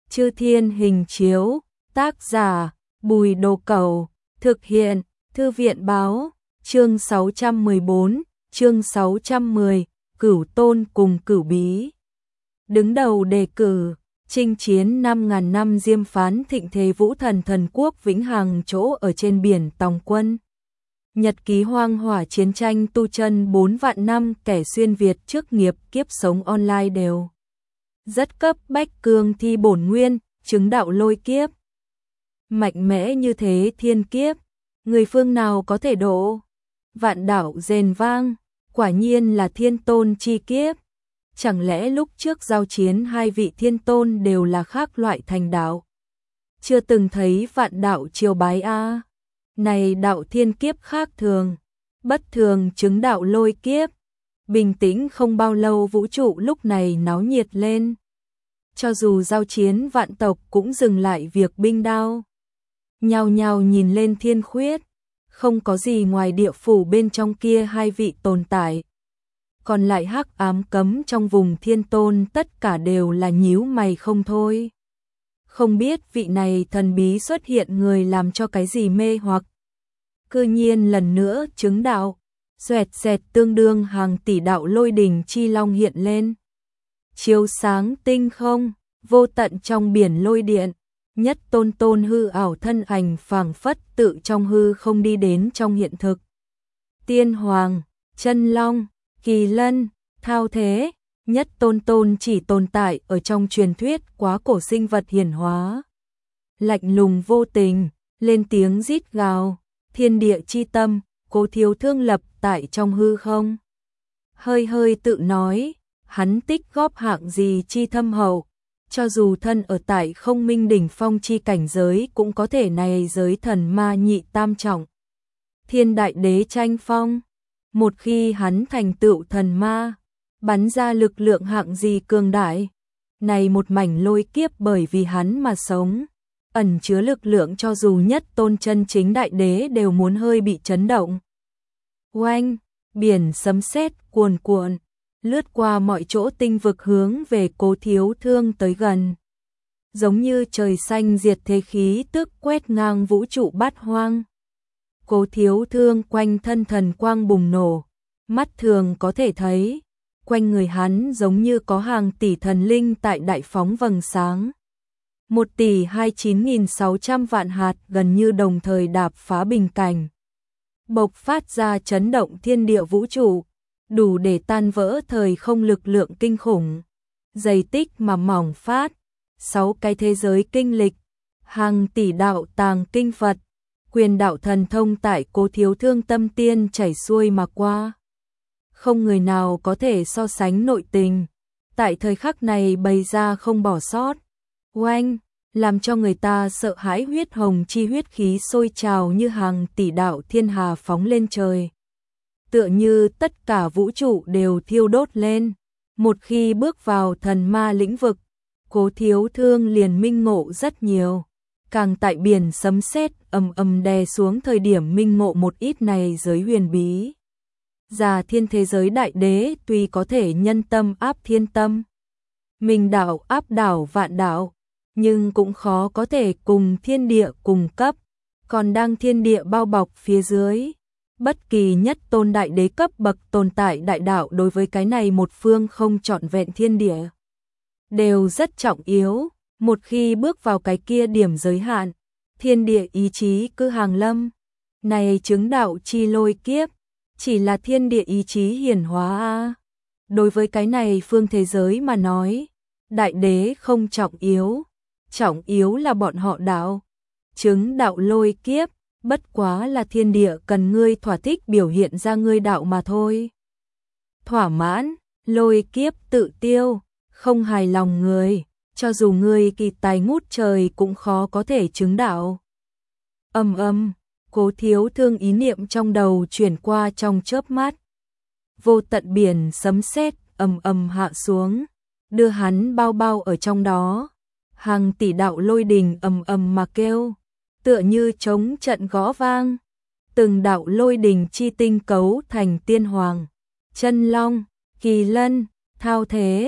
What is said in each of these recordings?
Chư Thiên Hình Chiếu, tác giả Bùi Đồ Cẩu, thực hiện Thư viện Báo, chương 614, chương 610, Cửu Tôn cùng Cửu Bí. Đứng đầu đề cử, chinh chiến 5.000 năm diêm phán thịnh thế vũ thần thần quốc vĩnh hằng chỗ ở trên biển Tòng Quân. Nhật ký hoang hỏa chiến tranh tu chân 4 vạn năm kẻ xuyên Việt trước nghiệp kiếp sống online đều. Rất cấp bách cương thi bổn nguyên, chứng đạo lôi kiếp. Mạnh mẽ như thế thiên kiếp, người phương nào có thể độ? Vạn đảo rền vang, quả nhiên là thiên tôn chi kiếp. Chẳng lẽ lúc trước giao chiến hai vị thiên tôn đều là khác loại thành đạo? Chưa từng thấy vạn đạo triều bái a. Này đạo thiên kiếp khác thường, bất thường chứng đạo lôi kiếp. Bình tĩnh không bao lâu vũ trụ lúc này náo nhiệt lên. Cho dù giao chiến vạn tộc cũng dừng lại việc binh đao. Nhao nhao nhìn lên thiên khuyết, không có gì ngoài địa phủ bên trong kia hai vị tồn tại. Còn lại hắc ám cấm trong vùng thiên tôn tất cả đều là nhíu mày không thôi. Không biết vị này thần bí xuất hiện người làm cho cái gì mê hoặc. Cư nhiên lần nữa chứng đạo, xoẹt xẹt tương đương hàng tỷ đạo lôi đỉnh chi long hiện lên. Chiếu sáng tinh không, vô tận trong biển lôi điện, nhất tôn tôn hư ảo thân ảnh phảng phất tự trong hư không đi đến trong hiện thực. Tiên hoàng, chân long, kỳ lân, thao thế, nhất tôn tôn chỉ tồn tại ở trong truyền thuyết quá cổ sinh vật hiển hóa. Lạnh lùng vô tình, lên tiếng rít gào, thiên địa chi tâm, Cố Thiếu Thương lập tại trong hư không. Hơi hơi tự nói, hắn tích góp hạng gì chi thâm hậu, cho dù thân ở tại không minh đỉnh phong chi cảnh giới cũng có thể này giới thần ma nhị tam trọng. Thiên đại đế tranh phong, một khi hắn thành tựu thần ma, bắn ra lực lượng hạng gì cường đại, này một mảnh lôi kiếp bởi vì hắn mà sống, ẩn chứa lực lượng cho dù nhất tôn chân chính đại đế đều muốn hơi bị chấn động. Oanh, biển sấm sét cuồn cuộn, lướt qua mọi chỗ tinh vực hướng về Cố Thiếu Thương tới gần. Giống như trời xanh diệt thế khí tức quét ngang vũ trụ bát hoang. Cố Thiếu Thương quanh thân thần quang bùng nổ, mắt thường có thể thấy, quanh người hắn giống như có hàng tỷ thần linh tại đại phóng vầng sáng. 1.029.600 vạn hạt gần như đồng thời đạp phá bình cảnh. Bộc phát ra chấn động thiên địa vũ trụ, đủ để tan vỡ thời không lực lượng kinh khủng. Dày tích mà mỏng phát, 6 cái thế giới kinh lịch, hàng tỷ đạo tàng kinh Phật, quyền đạo thần thông tại Cố Thiếu Thương tâm tiên chảy xuôi mà qua. Không người nào có thể so sánh nội tình, tại thời khắc này bày ra không bỏ sót. Oanh, làm cho người ta sợ hãi huyết hồng chi huyết khí sôi trào như hàng tỷ đạo thiên hà phóng lên trời. Tựa như tất cả vũ trụ đều thiêu đốt lên. Một khi bước vào thần ma lĩnh vực, Cố Thiếu Thương liền minh ngộ rất nhiều. Càng tại biển sấm sét ầm ầm đè xuống thời điểm minh ngộ một ít này giới huyền bí. Già thiên thế giới đại đế tuy có thể nhân tâm áp thiên tâm, minh đạo áp đảo vạn đạo, nhưng cũng khó có thể cùng thiên địa cùng cấp, còn đang thiên địa bao bọc phía dưới. Bất kỳ nhất tôn đại đế cấp bậc tồn tại đại đạo đối với cái này một phương không trọn vẹn thiên địa đều rất trọng yếu. Một khi bước vào cái kia điểm giới hạn, thiên địa ý chí cứ hàng lâm. Này chứng đạo chi lôi kiếp, chỉ là thiên địa ý chí hiển hóa a. Đối với cái này phương thế giới mà nói, đại đế không trọng yếu là bọn họ đạo. Chứng đạo lôi kiếp, bất quá là thiên địa cần ngươi thỏa thích biểu hiện ra ngươi đạo mà thôi. Thỏa mãn, lôi kiếp tự tiêu, không hài lòng người, cho dù ngươi kỳ tài ngút trời cũng khó có thể chứng đạo. Cố Thiếu Thương ý niệm trong đầu chuyển qua trong chớp mắt. Vô tận biển sấm sét hạ xuống, đưa hắn bao bao ở trong đó. Hàng tỷ đạo lôi đình mà kêu, tựa như trống trận gõ vang. Từng đạo lôi đình chi tinh cấu thành tiên hoàng, chân long, kỳ lân, thao thế,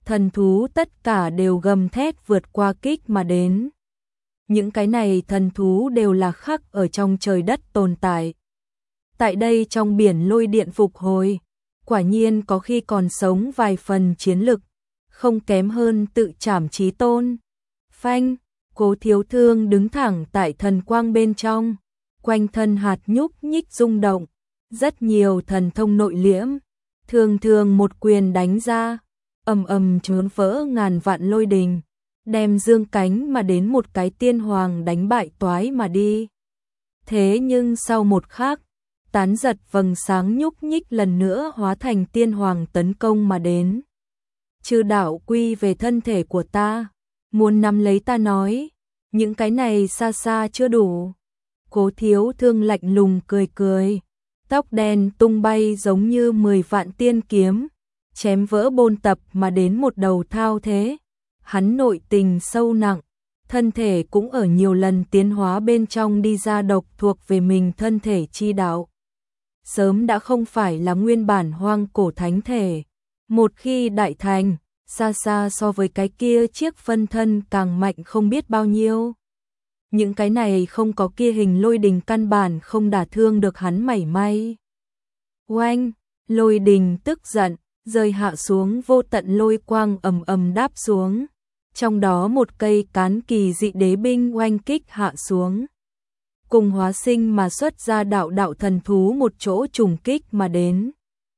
thần thú tất cả đều gầm thét vượt qua kích mà đến. Những cái này thần thú đều là khắc ở trong trời đất tồn tại. Tại đây trong biển lôi điện phục hồi, quả nhiên có khi còn sống vài phần chiến lực, không kém hơn tự trảm chí tôn. Phanh, Cố Thiếu Thương đứng thẳng tại thần quang bên trong, quanh thân hạt nhúc nhích rung động, rất nhiều thần thông nội liễm, thường thường một quyền đánh ra, ầm ầm chấn vỡ ngàn vạn lôi đình, đem dương cánh mà đến một cái tiên hoàng đánh bại toái mà đi. Thế nhưng sau một khắc, tán giật vầng sáng nhúc nhích lần nữa hóa thành tiên hoàng tấn công mà đến. Chư đạo quy về thân thể của ta, muốn nắm lấy ta nói, những cái này xa xa chưa đủ. Cố Thiếu Thương lạnh lùng cười cười, tóc đen tung bay giống như 10 vạn tiên kiếm, chém vỡ bôn tập mà đến một đầu thao thế. Hắn nội tình sâu nặng, thân thể cũng ở nhiều lần tiến hóa bên trong đi ra độc thuộc về mình thân thể chi đạo. Sớm đã không phải là nguyên bản hoang cổ thánh thể, một khi đại thành, xa xa so với cái kia chiếc phân thân càng mạnh không biết bao nhiêu. Những cái này không có kia hình lôi đình căn bản không đả thương được hắn mảy may. Oanh, lôi đình tức giận, rơi hạ xuống vô tận lôi quang ầm ầm đáp xuống. Trong đó một cây cán kỳ dị đế binh oanh kích hạ xuống. Cùng hóa sinh mà xuất ra đạo đạo thần thú một chỗ trùng kích mà đến.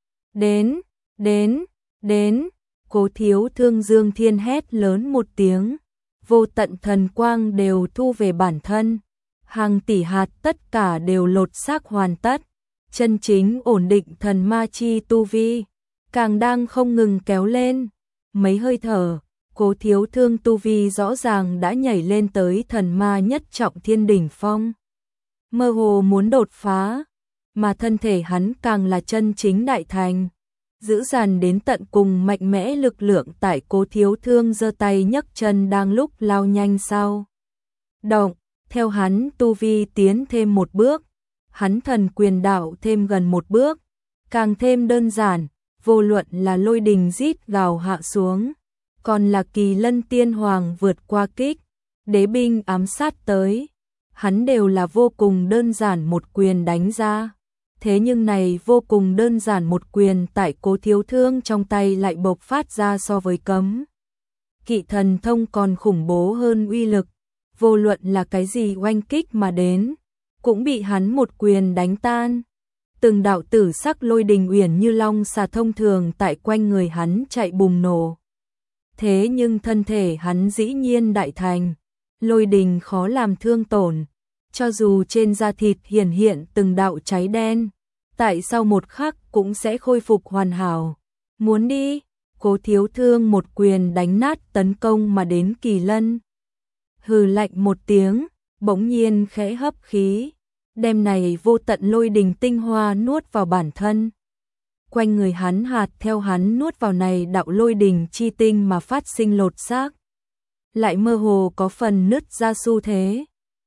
Đến, Cố Thiếu Thương Dương Thiên hét lớn một tiếng, vô tận thần quang đều thu về bản thân, hàng tỷ hạt tất cả đều lột xác hoàn tất, chân chính ổn định thần ma chi tu vi, càng đang không ngừng kéo lên. Mấy hơi thở, Cố Thiếu Thương tu vi rõ ràng đã nhảy lên tới thần ma nhất trọng thiên đỉnh phong. Mơ hồ muốn đột phá, mà thân thể hắn càng là chân chính đại thành. Giữ dàn đến tận cùng mạnh mẽ lực lượng tại Cố Thiếu Thương giơ tay nhấc chân đang lúc lao nhanh sau. Động, theo hắn tu vi tiến thêm một bước, hắn thần quyền đạo thêm gần một bước, càng thêm đơn giản, vô luận là lôi đình rít gào hạ xuống, còn là kỳ lân tiên hoàng vượt qua kích, đế binh ám sát tới, hắn đều là vô cùng đơn giản một quyền đánh ra. Thế nhưng này vô cùng đơn giản một quyền tại Cố Thiếu Thương trong tay lại bộc phát ra so với cấm kỵ thần thông còn khủng bố hơn uy lực, vô luận là cái gì oanh kích mà đến, cũng bị hắn một quyền đánh tan. Từng đạo tử sắc lôi đình uyển như long xà thông thường tại quanh người hắn chạy bùng nổ. Thế nhưng thân thể hắn dĩ nhiên đại thành, lôi đình khó làm thương tổn. Cho dù trên da thịt hiển hiện từng đạo cháy đen, tại sau một khắc cũng sẽ khôi phục hoàn hảo. Muốn đi, Cố Thiếu Thương một quyền đánh nát tấn công mà đến kỳ lân. Hừ lạnh một tiếng, bỗng nhiên khẽ hấp khí, đem này vô tận lôi đình tinh hoa nuốt vào bản thân. Quanh người hắn hạt theo hắn nuốt vào này đạo lôi đình chi tinh mà phát sinh lột xác. Lại mơ hồ có phần nứt ra xu thế.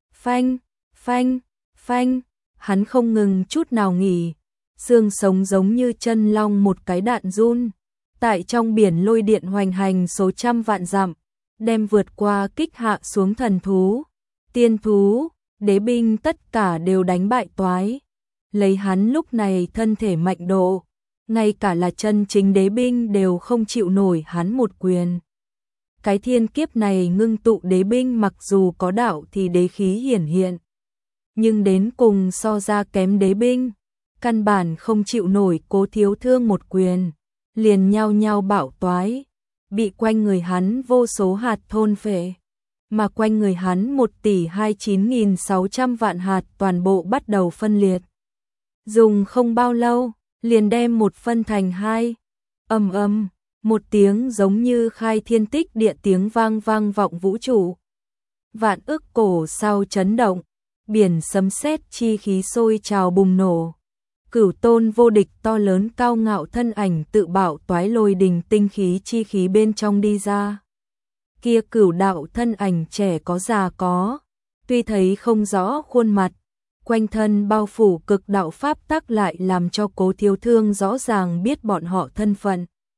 Phanh, hắn không ngừng chút nào nghỉ, xương sống giống như chân long một cái đạn run, tại trong biển lôi điện hoành hành số trăm vạn dặm, đem vượt qua kích hạ xuống thần thú, tiên thú, đế binh tất cả đều đánh bại toái. Lấy hắn lúc này thân thể mạnh độ, ngay cả là chân chính đế binh đều không chịu nổi hắn một quyền. Cái thiên kiếp này ngưng tụ đế binh mặc dù có đạo thì đế khí hiển hiện, nhưng đến cùng so ra kém đế binh, căn bản không chịu nổi Cố Thiếu Thương một quyền, liền nhao nhao bạo toái, bị quanh người hắn vô số hạt thôn phệ, mà quanh người hắn 1.029.600 vạn hạt toàn bộ bắt đầu phân liệt. Dùng không bao lâu, liền đem một phân thành hai, ầm, một tiếng giống như khai thiên tích địa tiếng vang vang vọng vũ trụ. Vạn ức cổ sao chấn động, biển sấm sét chi khí sôi trào bùng nổ. Cửu tôn vô địch to lớn cao ngạo thân ảnh tự bảo toái lôi đình tinh khí chi khí bên trong đi ra. Kia cửu đạo thân ảnh trẻ có già có, tuy thấy không rõ khuôn mặt, quanh thân bao phủ cực đạo pháp tắc lại làm cho Cố Thiếu Thương rõ ràng biết bọn họ thân phận.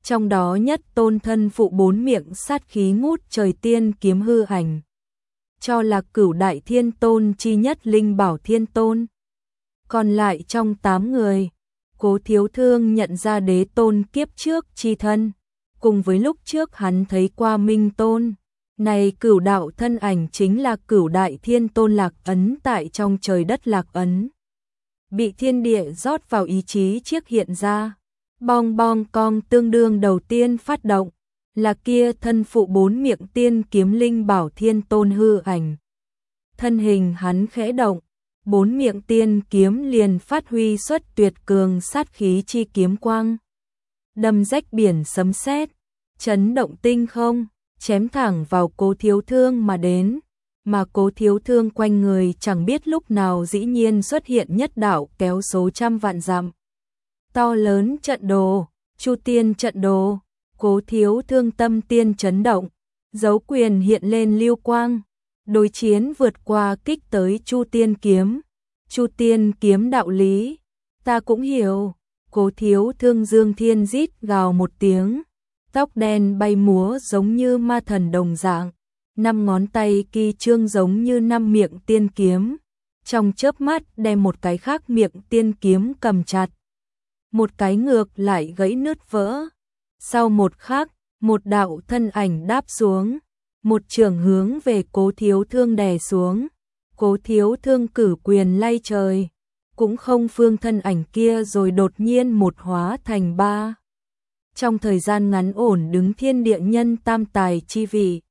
Trong đó nhất tôn thân phụ 4 miệng sát khí ngút trời tiên kiếm hư ảnh, cho là Cửu Đại Thiên Tôn chi nhất Linh Bảo Thiên Tôn. Còn lại trong 8 người, Cố Thiếu Thương nhận ra Đế Tôn kiếp trước chi thân, cùng với lúc trước hắn thấy qua Minh Tôn. Này cửu đạo thân ảnh chính là Cửu Đại Thiên Tôn Lạc Ấn tại trong trời đất Lạc Ấn. Bị thiên địa rót vào ý chí chiếc hiện ra. Bong bong cong tương đương đầu tiên phát động, là kia thân phụ 4 miệng tiên kiếm Linh Bảo Thiên Tôn hư ảnh. Thân hình hắn khẽ động, 4 miệng tiên kiếm liền phát huy xuất tuyệt cường sát khí chi kiếm quang. Đâm rách biển sấm sét, chấn động tinh không, chém thẳng vào Cố Thiếu Thương mà đến. Mà Cố Thiếu Thương quanh người chẳng biết lúc nào dĩ nhiên xuất hiện nhất đạo kéo số trăm vạn dặm. To lớn trận đồ, Chu Tiên trận đồ. Cố Thiếu Thương tâm tiên chấn động, dấu quyền hiện lên lưu quang, đối chiến vượt qua kích tới Chu Tiên kiếm. Chu Tiên kiếm đạo lý, ta cũng hiểu. Cố Thiếu Thương dương thiên rít gào một tiếng, tóc đen bay múa giống như ma thần đồng dạng, 5 ngón tay kỳ trương giống như 5 miệng tiên kiếm, trong chớp mắt đem một cái khác miệng tiên kiếm cầm chặt, một cái ngược lại gãy nứt vỡ. Sau một khắc, một đạo thân ảnh đáp xuống, một trường hướng về Cố Thiếu Thương đè xuống. Cố Thiếu Thương cử quyền lay trời, cũng không phương thân ảnh kia rồi đột nhiên một hóa thành 3. Trong thời gian ngắn ổn đứng thiên địa nhân tam tài chi vị,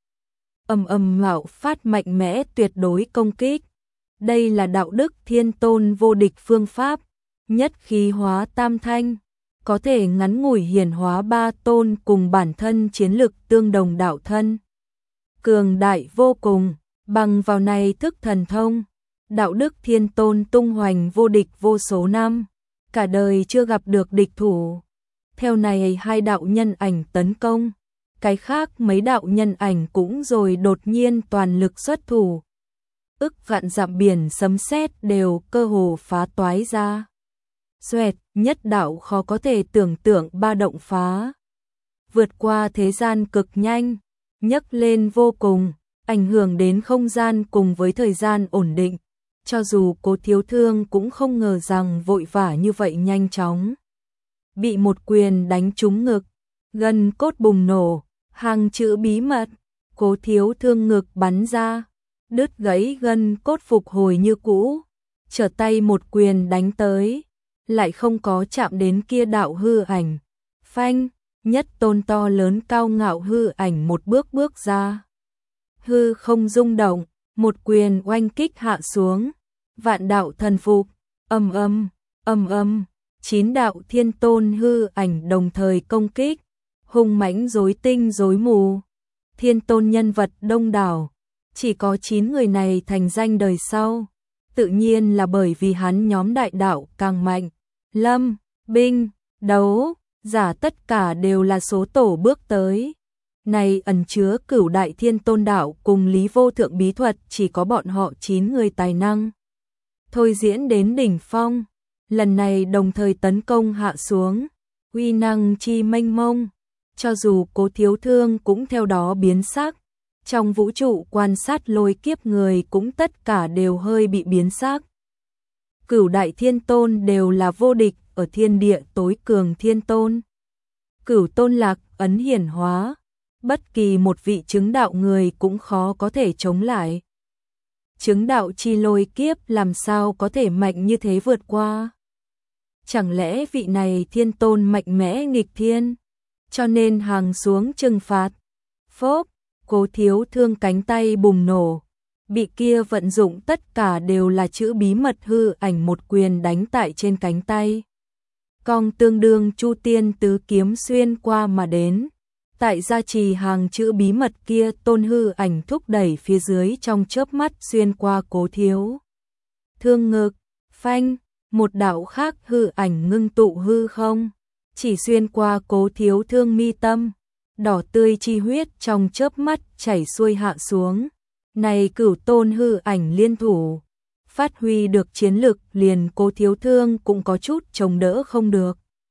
mạo phát mạnh mẽ tuyệt đối công kích. Đây là đạo đức Thiên Tôn vô địch phương pháp, nhất khí hóa tam thanh, có thể ngắn ngủi hiển hóa 3 tôn cùng bản thân chiến lực tương đồng đạo thân. Cường đại vô cùng, bằng vào này thức thần thông, đạo đức Thiên Tôn tung hoành vô địch vô số năm, cả đời chưa gặp được địch thủ. Theo này 2 đạo nhân ảnh tấn công, cái khác mấy đạo nhân ảnh cũng rồi đột nhiên toàn lực xuất thủ. Ức vạn dặm biển sấm sét đều cơ hồ phá toái ra. Xoẹt, nhất đạo khó có thể tưởng tượng ba động phá. Vượt qua thế gian cực nhanh, nhấc lên vô cùng, ảnh hưởng đến không gian cùng với thời gian ổn định. Cho dù Cố Thiếu Thương cũng không ngờ rằng vội vã như vậy nhanh chóng. Bị một quyền đánh trúng ngực, gân cốt bùng nổ, hàng chữ bí mật, Cố Thiếu Thương ngực bắn ra, đứt gãy gân cốt phục hồi như cũ, trở tay một quyền đánh tới, lại không có chạm đến kia đạo hư ảnh. Phanh, nhất tôn to lớn cao ngạo hư ảnh một bước bước ra. Hư không rung động, một quyền oanh kích hạ xuống, vạn đạo thần phục, ầm ầm, 9 đạo thiên tôn hư ảnh đồng thời công kích, hung mãnh rối tinh rối mù. Thiên tôn nhân vật đông đảo, chỉ có 9 người này thành danh đời sau, tự nhiên là bởi vì hắn nhóm đại đạo càng mạnh. Lâm, binh, đấu, giả tất cả đều là số tổ bước tới. Này ẩn chứa Cửu Đại Thiên Tôn đạo cùng Lý Vô Thượng bí thuật, chỉ có bọn họ 9 người tài năng thôi diễn đến đỉnh phong. Lần này đồng thời tấn công hạ xuống, uy năng chi mênh mông, cho dù Cố Thiếu Thương cũng theo đó biến sắc. Trong vũ trụ quan sát lôi kiếp người cũng tất cả đều hơi bị biến sắc. Cửu Đại Thiên Tôn đều là vô địch ở thiên địa tối cường thiên tôn. Cửu Tôn Lạc Ấn hiển hóa, bất kỳ một vị chứng đạo người cũng khó có thể chống lại. Chứng đạo chi lôi kiếp làm sao có thể mạnh như thế vượt qua? Chẳng lẽ vị này thiên tôn mạnh mẽ nghịch thiên, cho nên hàng xuống trừng phạt? Phốp, Cố Thiếu Thương cánh tay bùng nổ, bị kia vận dụng tất cả đều là chữ bí mật hư ảnh một quyền đánh tại trên cánh tay. Cong tương đương Chu Tiên tứ kiếm xuyên qua mà đến. Tại gia trì hàng chữ bí mật kia, tôn hư ảnh thúc đẩy phía dưới trong chớp mắt xuyên qua Cố Thiếu Thương ngực. Phanh, một đạo khác hư ảnh ngưng tụ hư không, chỉ xuyên qua Cố Thiếu Thương mi tâm, đỏ tươi chi huyết trong chớp mắt chảy xuôi hạ xuống. Này cửu tôn hư ảnh liên thủ, phát huy được chiến lực liền Cố Thiếu Thương cũng có chút chống đỡ không được.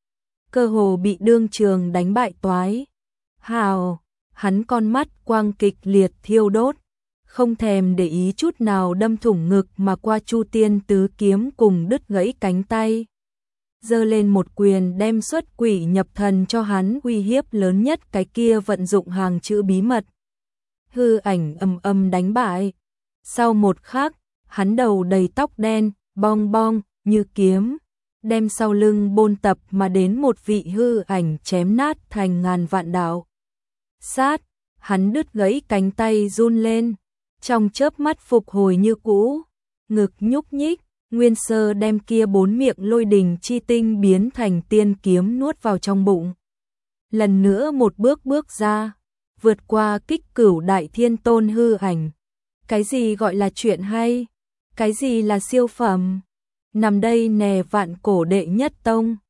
cơ hồ bị đương trường đánh bại toái. Hào, hắn con mắt quang kịch liệt thiêu đốt, không thèm để ý chút nào đâm thủng ngực mà qua Chu Tiên tứ kiếm cùng đứt gãy cánh tay. Giơ lên một quyền đem xuất quỷ nhập thần cho hắn uy hiếp lớn nhất cái kia vận dụng hàng chữ bí mật. Hư ảnh ầm đánh bại. Sau một khắc, hắn đầu đầy tóc đen, bong bong, như kiếm, đem sau lưng bôn tập mà đến một vị hư ảnh chém nát thành ngàn vạn đạo. Sát, hắn đứt gãy cánh tay run lên, trong chớp mắt phục hồi như cũ, ngực nhúc nhích, nguyên sơ đem kia 4 miệng lôi đình chi tinh biến thành tiên kiếm nuốt vào trong bụng. Lần nữa một bước ra, vượt qua Kích Cửu Đại Thiên Tôn hư ảnh. Cái gì gọi là chuyện hay? Cái gì là siêu phẩm? Nằm đây nè vạn cổ đệ nhất tông.